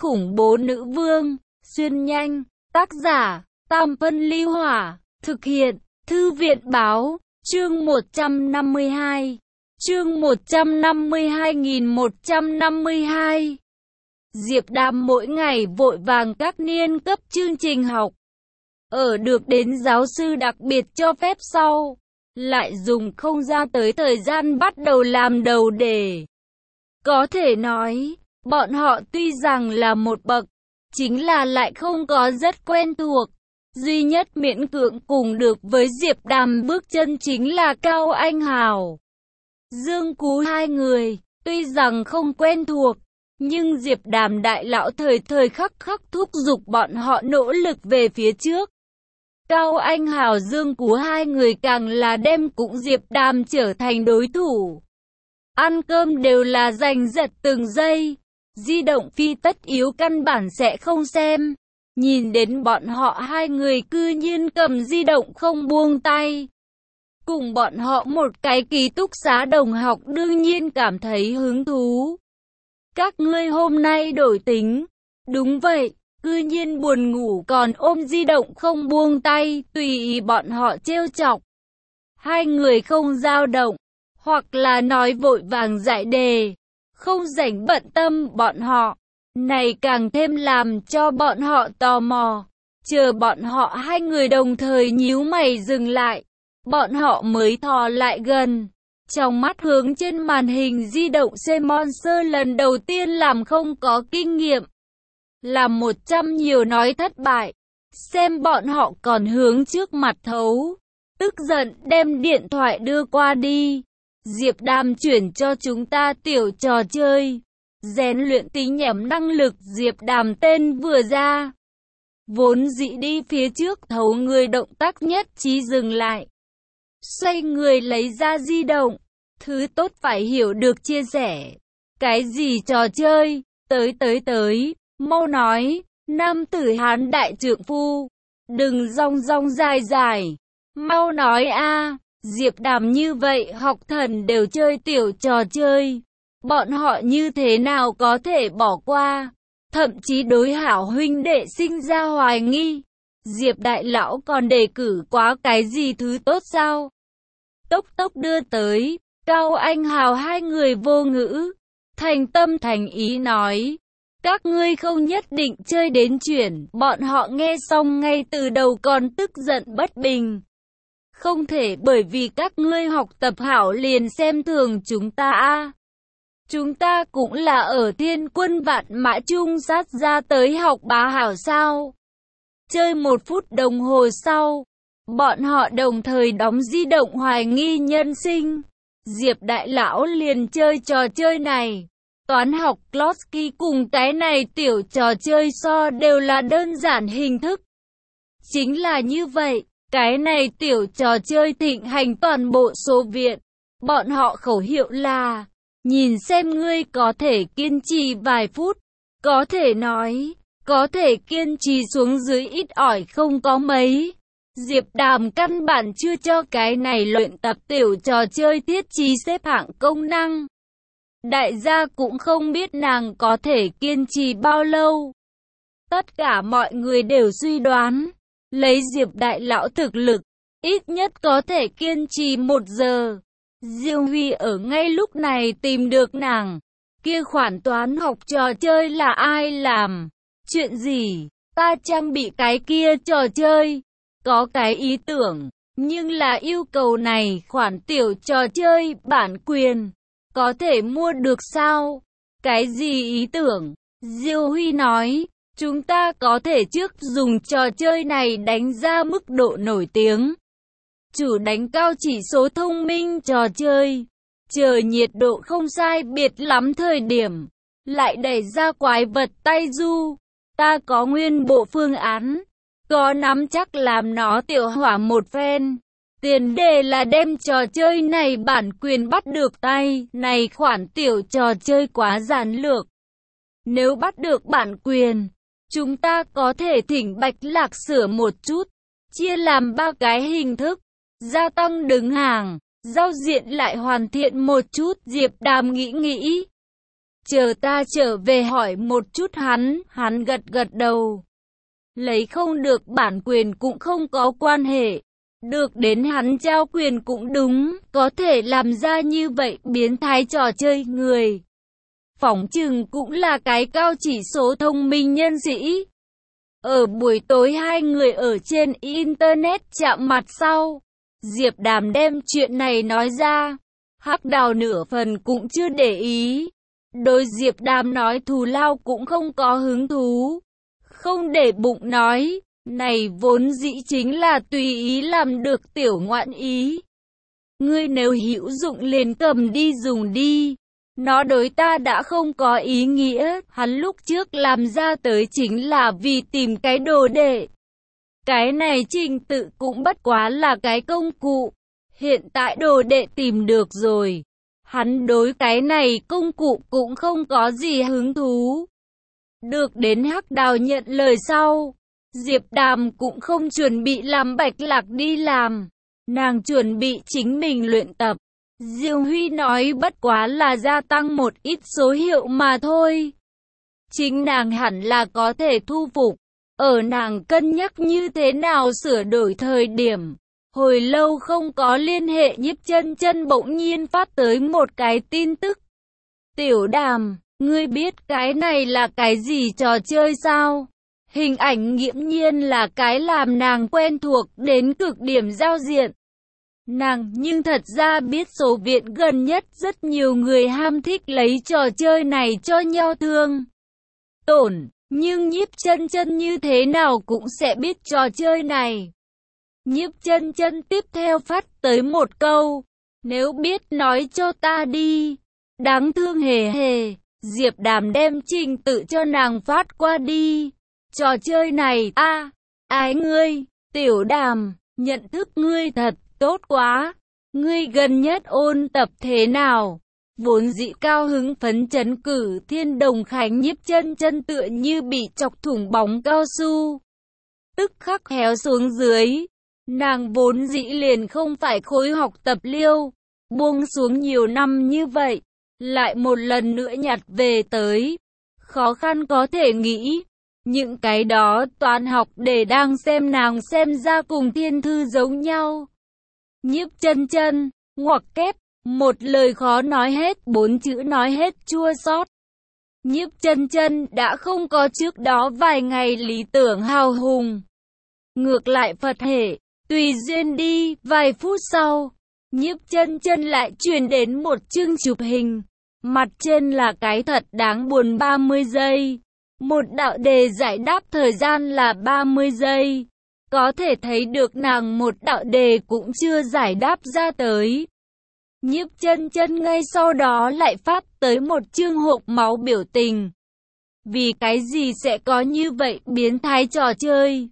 khủng bố nữ vương, xuyên nhanh, tác giả, Tam Phân Ly Hỏa, thực hiện, Thư viện Báo, chương 152, chương 152.152. Diệp Đàm mỗi ngày vội vàng các niên cấp chương trình học. Ở được đến giáo sư đặc biệt cho phép sau, lại dùng không ra tới thời gian bắt đầu làm đầu đề. Có thể nói, bọn họ tuy rằng là một bậc, chính là lại không có rất quen thuộc. Duy nhất miễn cưỡng cùng được với Diệp Đàm bước chân chính là Cao Anh Hào. Dương Cú hai người, tuy rằng không quen thuộc, nhưng Diệp Đàm đại lão thời thời khắc khắc thúc giục bọn họ nỗ lực về phía trước. Cao Anh Hào Dương Cú hai người càng là đem cũng Diệp Đàm trở thành đối thủ. Ăn cơm đều là giành giật từng giây, di động phi tất yếu căn bản sẽ không xem. Nhìn đến bọn họ hai người cư nhiên cầm di động không buông tay. Cùng bọn họ một cái ký túc xá đồng học đương nhiên cảm thấy hứng thú. Các ngươi hôm nay đổi tính. Đúng vậy, cư nhiên buồn ngủ còn ôm di động không buông tay, tùy ý bọn họ trêu chọc. Hai người không dao động, hoặc là nói vội vàng giải đề, không rảnh bận tâm bọn họ. Này càng thêm làm cho bọn họ tò mò. Chờ bọn họ hai người đồng thời nhíu mày dừng lại, bọn họ mới thò lại gần. Trong mắt hướng trên màn hình di động Monster lần đầu tiên làm không có kinh nghiệm. Làm 100 nhiều nói thất bại. Xem bọn họ còn hướng trước mặt thấu. Tức giận đem điện thoại đưa qua đi. Diệp Đàm chuyển cho chúng ta tiểu trò chơi. Rèn luyện tính nhẩm năng lực. Diệp Đàm tên vừa ra, vốn dĩ đi phía trước thấu người động tác nhất trí dừng lại. Xoay người lấy ra di động. Thứ tốt phải hiểu được chia sẻ. Cái gì trò chơi? Tới, mau nói. Nam tử Hán đại trượng phu, đừng rong rong dài, mau nói a. Diệp Đàm như vậy học thần đều chơi tiểu trò chơi, bọn họ như thế nào có thể bỏ qua, thậm chí đối hảo huynh đệ sinh ra hoài nghi. Diệp đại lão còn đề cử quá cái gì thứ tốt sao? Tốc đưa tới. Cao Anh Hào hai người vô ngữ, thành tâm thành ý nói, các ngươi không nhất định chơi đến chuyển. Bọn họ nghe xong ngay từ đầu còn tức giận bất bình. Không thể bởi vì các ngươi học tập hảo liền xem thường chúng ta a. Chúng ta cũng là ở Thiên Quân Vạn Mã chung sát ra tới học bá hảo sao? Chơi 1 phút đồng hồ sau, bọn họ đồng thời đóng di động hoài nghi nhân sinh. Diệp đại lão liền chơi trò chơi này. Toán học Klotsky cùng cái này tiểu trò chơi so đều là đơn giản hình thức. Chính là như vậy, cái này tiểu trò chơi thịnh hành toàn bộ Xô Viết. Bọn họ khẩu hiệu là, nhìn xem ngươi có thể kiên trì vài phút. Có thể nói, có thể kiên trì xuống dưới ít ỏi không có mấy. Diệp Đàm căn bản chưa cho cái này luyện tập tiểu trò chơi thiết trí xếp hạng công năng. Đại gia cũng không biết nàng có thể kiên trì bao lâu. Tất cả mọi người đều suy đoán, lấy Diệp đại lão thực lực, ít nhất có thể kiên trì 1 giờ. Diêu Huy ở ngay lúc này tìm được nàng. Kia khoản toán học trò chơi là ai làm? Chuyện gì? Ta trang bị cái kia trò chơi. Có cái ý tưởng, nhưng là yêu cầu này khoản tiểu trò chơi bản quyền, có thể mua được sao? Cái gì ý tưởng? Diêu Huy nói, chúng ta có thể trước dùng trò chơi này đánh ra mức độ nổi tiếng. Chủ đánh cao chỉ số thông minh trò chơi, chờ nhiệt độ không sai biệt lắm thời điểm, lại đẩy ra quái vật tay du. Ta có nguyên bộ phương án. Có nắm chắc làm nó tiểu hỏa một phen. Tiền đề là đem trò chơi này bản quyền bắt được tay. Này khoản tiểu trò chơi quá giản lược. Nếu bắt được bản quyền, chúng ta có thể thỉnh Bạch Lạc sửa một chút. Chia làm 3 cái hình thức. Gia tăng đứng hàng, giao diện lại hoàn thiện một chút. Diệp Đàm nghĩ. chờ ta trở về hỏi một chút hắn gật gật đầu. Lấy không được bản quyền cũng không có quan hệ. Được đến hắn trao quyền cũng đúng, có thể làm ra như vậy biến thái trò chơi người. Phỏng chừng cũng là cái cao chỉ số thông minh nhân sĩ. Ở buổi tối hai người ở trên Internet chạm mặt sau. Diệp Đàm đem chuyện này nói ra. Hắc Đào nửa phần cũng chưa để ý. Đối Diệp Đàm nói thù lao cũng không có hứng thú. Không để bụng nói, này vốn dĩ chính là tùy ý làm được tiểu ngoạn ý. Ngươi nếu hữu dụng liền cầm đi dùng đi. Nó đối ta đã không có ý nghĩa, hắn lúc trước làm ra tới chính là vì tìm cái đồ đệ. Cái này trình tự cũng bất quá là cái công cụ. Hiện tại đồ đệ tìm được rồi. Hắn đối cái này công cụ cũng không có gì hứng thú. Được đến Hắc Đào nhận lời sau, Diệp Đàm cũng không chuẩn bị làm Bạch Lạc đi làm. Nàng chuẩn bị chính mình luyện tập. Diêu Huy nói bất quá là gia tăng một ít số hiệu mà thôi. Chính nàng hẳn là có thể thu phục. Ở nàng cân nhắc như thế nào sửa đổi thời điểm. Hồi lâu không có liên hệ, Nhiếp Chân Chân bỗng nhiên phát tới một cái tin tức. Tiểu Đàm, ngươi biết cái này là cái gì trò chơi sao? Hình ảnh nghiễm nhiên là cái làm nàng quen thuộc đến cực điểm giao diện. Nàng nhưng thật ra biết số viện gần nhất rất nhiều người ham thích lấy trò chơi này cho nhau thương tổn, nhưng Nhiếp Chân Chân như thế nào cũng sẽ biết trò chơi này. Nhiếp Chân Chân tiếp theo phát tới một câu, nếu biết nói cho ta đi. Đáng thương hề hề, Diệp Đàm đem trình tự cho nàng phát qua đi. Trò chơi này, ái ngươi, Tiểu Đàm, nhận thức ngươi thật tốt quá. Ngươi gần nhất ôn tập thế nào? Vốn dĩ cao hứng phấn chấn cử Thiên Đồng Khánh, Nhiếp Chân Chân tựa như bị chọc thủng bóng cao su. Tức khắc héo xuống dưới. Nàng vốn dĩ liền không phải khối học tập liêu. Buông xuống nhiều năm như vậy. Lại một lần nữa nhặt về tới. Khó khăn có thể nghĩ. Những cái đó toán học để đang xem nàng xem ra cùng thiên thư giống nhau. Nhiếp Chân Chân, ngoặc kép, một lời khó nói hết, 4 chữ nói hết chua xót. Nhiếp Chân Chân đã không có trước đó vài ngày lý tưởng hào hùng. Ngược lại Phật hệ, tùy duyên đi, vài phút sau, Nhiếp Chân Chân lại truyền đến một chương chụp hình. Mặt trên là cái thật đáng buồn 30 giây. Một đạo đề giải đáp thời gian là 30 giây. Có thể thấy được nàng một đạo đề cũng chưa giải đáp ra tới. Nhiếp Chân Chân ngay sau đó lại phát tới một chương hộp máu biểu tình. Vì cái gì sẽ có như vậy biến thái trò chơi?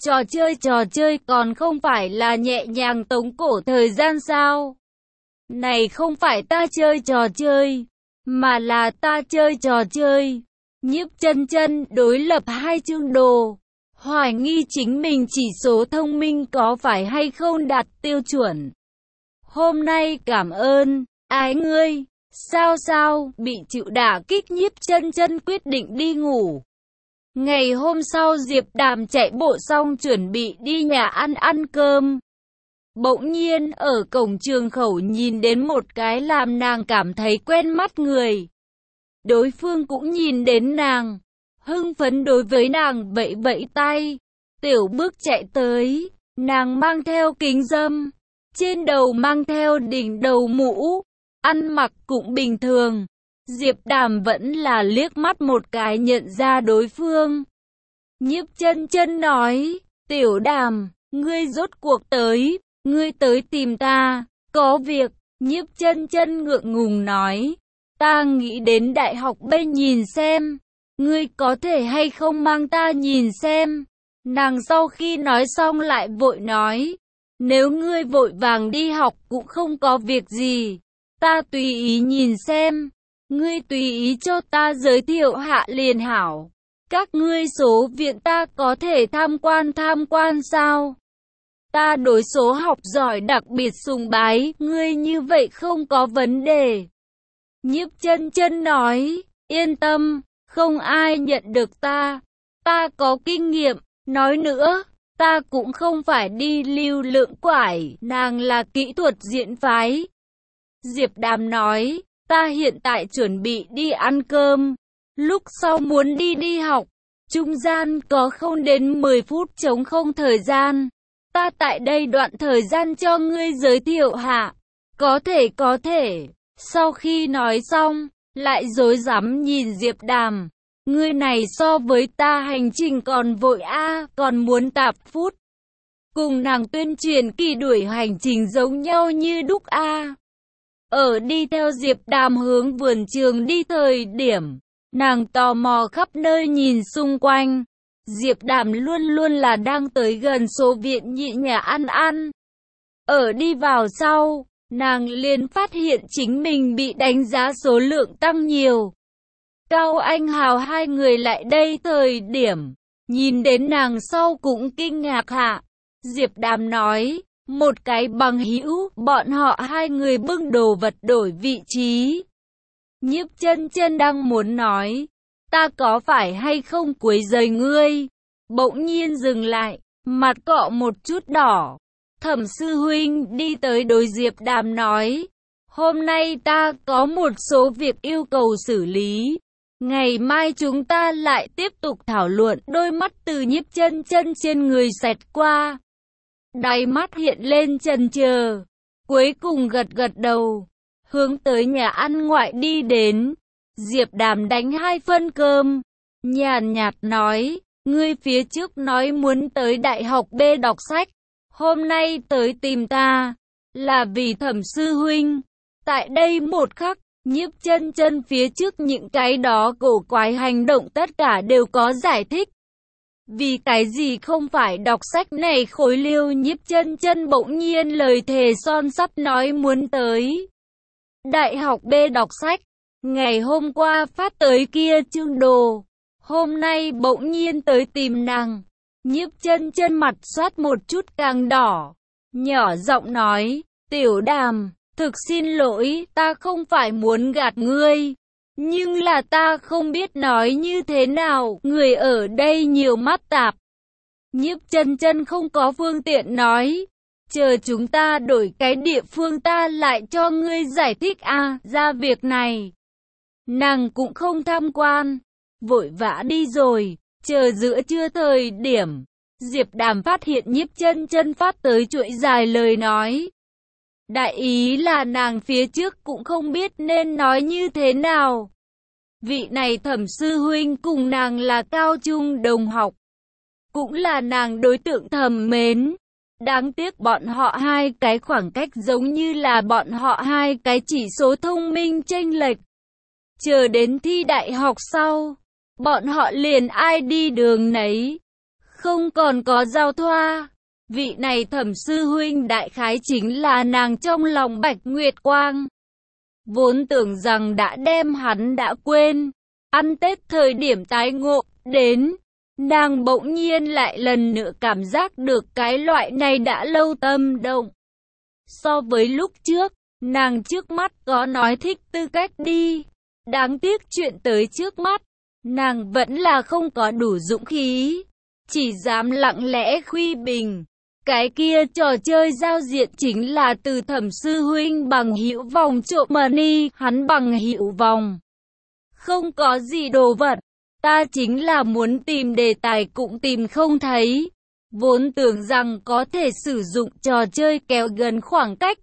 Trò chơi còn không phải là nhẹ nhàng tống cổ thời gian sao? Này không phải ta chơi trò chơi, mà là ta chơi trò chơi. Nhiếp Chân Chân đối lập hai chương đồ. Hoài nghi chính mình chỉ số thông minh có phải hay không đạt tiêu chuẩn. Hôm nay cảm ơn, ái ngươi. Sao, bị chịu đả kích, Nhiếp Chân Chân quyết định đi ngủ. Ngày hôm sau Diệp Đàm chạy bộ xong chuẩn bị đi nhà ăn cơm. Bỗng nhiên ở cổng trường khẩu nhìn đến một cái làm nàng cảm thấy quen mắt người. Đối phương cũng nhìn đến nàng. Hưng phấn đối với nàng vẫy vẫy tay. Tiểu bước chạy tới. Nàng mang theo kính râm. Trên đầu mang theo đỉnh đầu mũ. Ăn mặc cũng bình thường. Diệp Đàm vẫn là liếc mắt một cái nhận ra đối phương. Nhiếp Chân Chân nói, Tiểu Đàm, ngươi rốt cuộc tới, ngươi tới tìm ta, có việc. Nhiếp Chân Chân ngượng ngùng nói, ta nghĩ đến đại học B nhìn xem, ngươi có thể hay không mang ta nhìn xem. Nàng sau khi nói xong lại vội nói, nếu ngươi vội vàng đi học cũng không có việc gì, ta tùy ý nhìn xem. Ngươi tùy ý cho ta giới thiệu hạ liền hảo. Các ngươi số viện ta có thể tham quan sao? Ta đối số học giỏi đặc biệt sùng bái, ngươi như vậy không có vấn đề. Nhiếp Chân Chân nói, Yên tâm, không ai nhận được ta. Ta có kinh nghiệm, nói nữa, ta cũng không phải đi lưu lượng quải, nàng là kỹ thuật diễn phái. Diệp Đàm nói, ta hiện tại chuẩn bị đi ăn cơm, lúc sau muốn đi học, trung gian có không đến 10 phút trống không thời gian. Ta tại đây đoạn thời gian cho ngươi giới thiệu hạ. Có thể. Sau khi nói xong, lại rối rắm nhìn Diệp Đàm. Ngươi này so với ta hành trình còn vội còn muốn tạp phút. Cùng nàng tuyên truyền kỳ đuổi hành trình giống nhau như đúc Ở đi theo Diệp Đàm hướng vườn trường đi thời điểm, nàng tò mò khắp nơi nhìn xung quanh. Diệp Đàm luôn luôn là đang tới gần số viện nhị nhà ăn. Ở đi vào sau, nàng liền phát hiện chính mình bị đánh giá số lượng tăng nhiều. Cao Anh Hào hai người lại đây thời điểm, nhìn đến nàng sau cũng kinh ngạc hạ. Diệp Đàm nói, một cái bằng hữu, bọn họ hai người bưng đồ vật đổi vị trí. Nhiếp Chân Chân đang muốn nói, ta có phải hay không quấy rầy ngươi? Bỗng nhiên dừng lại, mặt cọ một chút đỏ. Thẩm sư huynh đi tới đối Diệp Đàm nói, hôm nay ta có một số việc yêu cầu xử lý. Ngày mai chúng ta lại tiếp tục thảo luận. Đôi mắt từ Nhiếp Chân Chân trên người xẹt qua. Đáy mắt hiện lên chần chờ, cuối cùng gật đầu, hướng tới nhà ăn ngoại đi đến. Diệp Đàm đánh 2 phân cơm, nhàn nhạt nói, ngươi phía trước nói muốn tới đại học B đọc sách, hôm nay tới tìm ta, là vì Thẩm sư huynh. Tại đây một khắc, Nhiếp Chân Chân phía trước những cái đó cổ quái hành động tất cả đều có giải thích. Vì cái gì không phải đọc sách này khối liêu? Nhiếp Chân Chân bỗng nhiên lời thề son sắt nói muốn tới đại học B đọc sách. Ngày hôm qua phát tới kia chương đồ, hôm nay bỗng nhiên tới tìm nàng. Nhiếp Chân Chân mặt xoát một chút càng đỏ, nhỏ giọng nói, Tiểu Đàm, thực xin lỗi, ta không phải muốn gạt ngươi. Nhưng là ta không biết nói như thế nào, người ở đây nhiều mắt tạp. Nhiếp Chân Chân không có phương tiện nói, chờ chúng ta đổi cái địa phương ta lại cho ngươi giải thích ra việc này. Nàng cũng không tham quan, vội vã đi rồi, chờ giữa trưa thời điểm. Diệp Đàm phát hiện Nhiếp Chân Chân phát tới chuỗi dài lời nói. Đại ý là nàng phía trước cũng không biết nên nói như thế nào. Vị này Thẩm sư huynh cùng nàng là cao trung đồng học, cũng là nàng đối tượng thầm mến. Đáng tiếc bọn họ hai cái khoảng cách giống như là bọn họ hai cái chỉ số thông minh chênh lệch. Chờ đến thi đại học sau, bọn họ liền ai đi đường nấy, không còn có giao thoa. Vị này Thẩm sư huynh đại khái chính là nàng trong lòng Bạch Nguyệt Quang. Vốn tưởng rằng đã đem hắn đã quên, ăn Tết thời điểm tái ngộ đến, nàng bỗng nhiên lại lần nữa cảm giác được cái loại này đã lâu tâm động. So với lúc trước, nàng trước mắt có nói thích tư cách đi, đáng tiếc chuyện tới trước mắt, nàng vẫn là không có đủ dũng khí, chỉ dám lặng lẽ khuy bình. Cái kia trò chơi giao diện chính là từ Thẩm sư huynh bằng hữu vòng trộm money, hắn bằng hữu vòng. Không có gì đồ vật, ta chính là muốn tìm đề tài cũng tìm không thấy. Vốn tưởng rằng có thể sử dụng trò chơi kéo gần khoảng cách.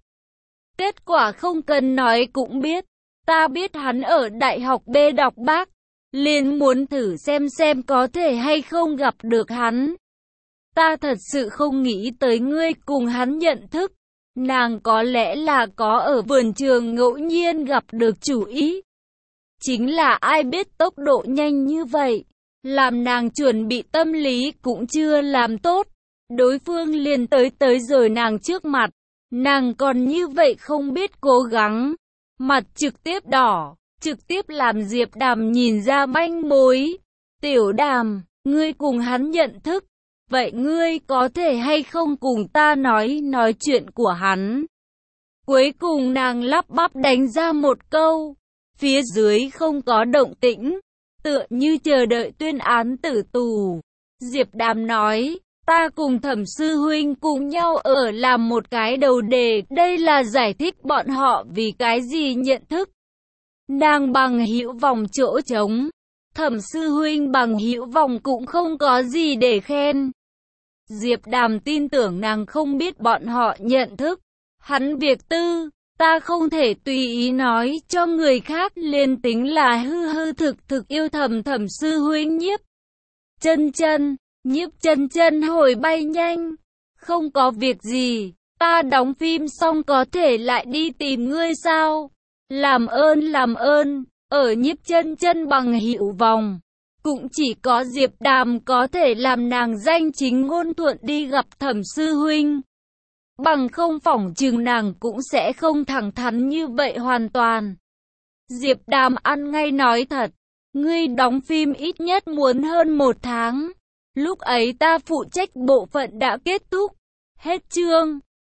Kết quả không cần nói cũng biết, ta biết hắn ở đại học B đọc bác, liền muốn thử xem có thể hay không gặp được hắn. Ta thật sự không nghĩ tới ngươi cùng hắn nhận thức. Nàng có lẽ là có ở vườn trường ngẫu nhiên gặp được chủ ý. Chính là ai biết tốc độ nhanh như vậy, làm nàng chuẩn bị tâm lý cũng chưa làm tốt. Đối phương liền tới rồi nàng trước mặt. Nàng còn như vậy không biết cố gắng. Mặt trực tiếp đỏ, trực tiếp làm Diệp Đàm nhìn ra manh mối. Tiểu Đàm, ngươi cùng hắn nhận thức. Vậy ngươi có thể hay không cùng ta nói chuyện của hắn? Cuối cùng nàng lắp bắp đánh ra một câu. Phía dưới không có động tĩnh, tựa như chờ đợi tuyên án tử tù. Diệp Đàm nói, ta cùng Thẩm sư huynh cùng nhau ở làm một cái đầu đề, đây là giải thích bọn họ vì cái gì nhận thức nàng Bằng Hữu Vòng chỗ trống. Thẩm sư huynh Bằng Hữu Vòng cũng không có gì để khen. Diệp Đàm tin tưởng nàng không biết bọn họ nhận thức hắn việc tư, ta không thể tùy ý nói cho người khác, liền tính là hư thực yêu Thẩm sư huynh. Nhiếp chân chân hồi bay nhanh, không có việc gì, ta đóng phim xong có thể lại đi tìm ngươi sao? Làm ơn, ở Nhiếp chân chân Bằng Hữu Vòng, cũng chỉ có Diệp Đàm có thể làm nàng danh chính ngôn thuận đi gặp Thẩm sư huynh. Bằng không phỏng chừng nàng cũng sẽ không thẳng thắn như vậy hoàn toàn. Diệp Đàm ăn ngay nói thật, ngươi đóng phim ít nhất muốn hơn 1 tháng. Lúc ấy ta phụ trách bộ phận đã kết thúc. Hết chương.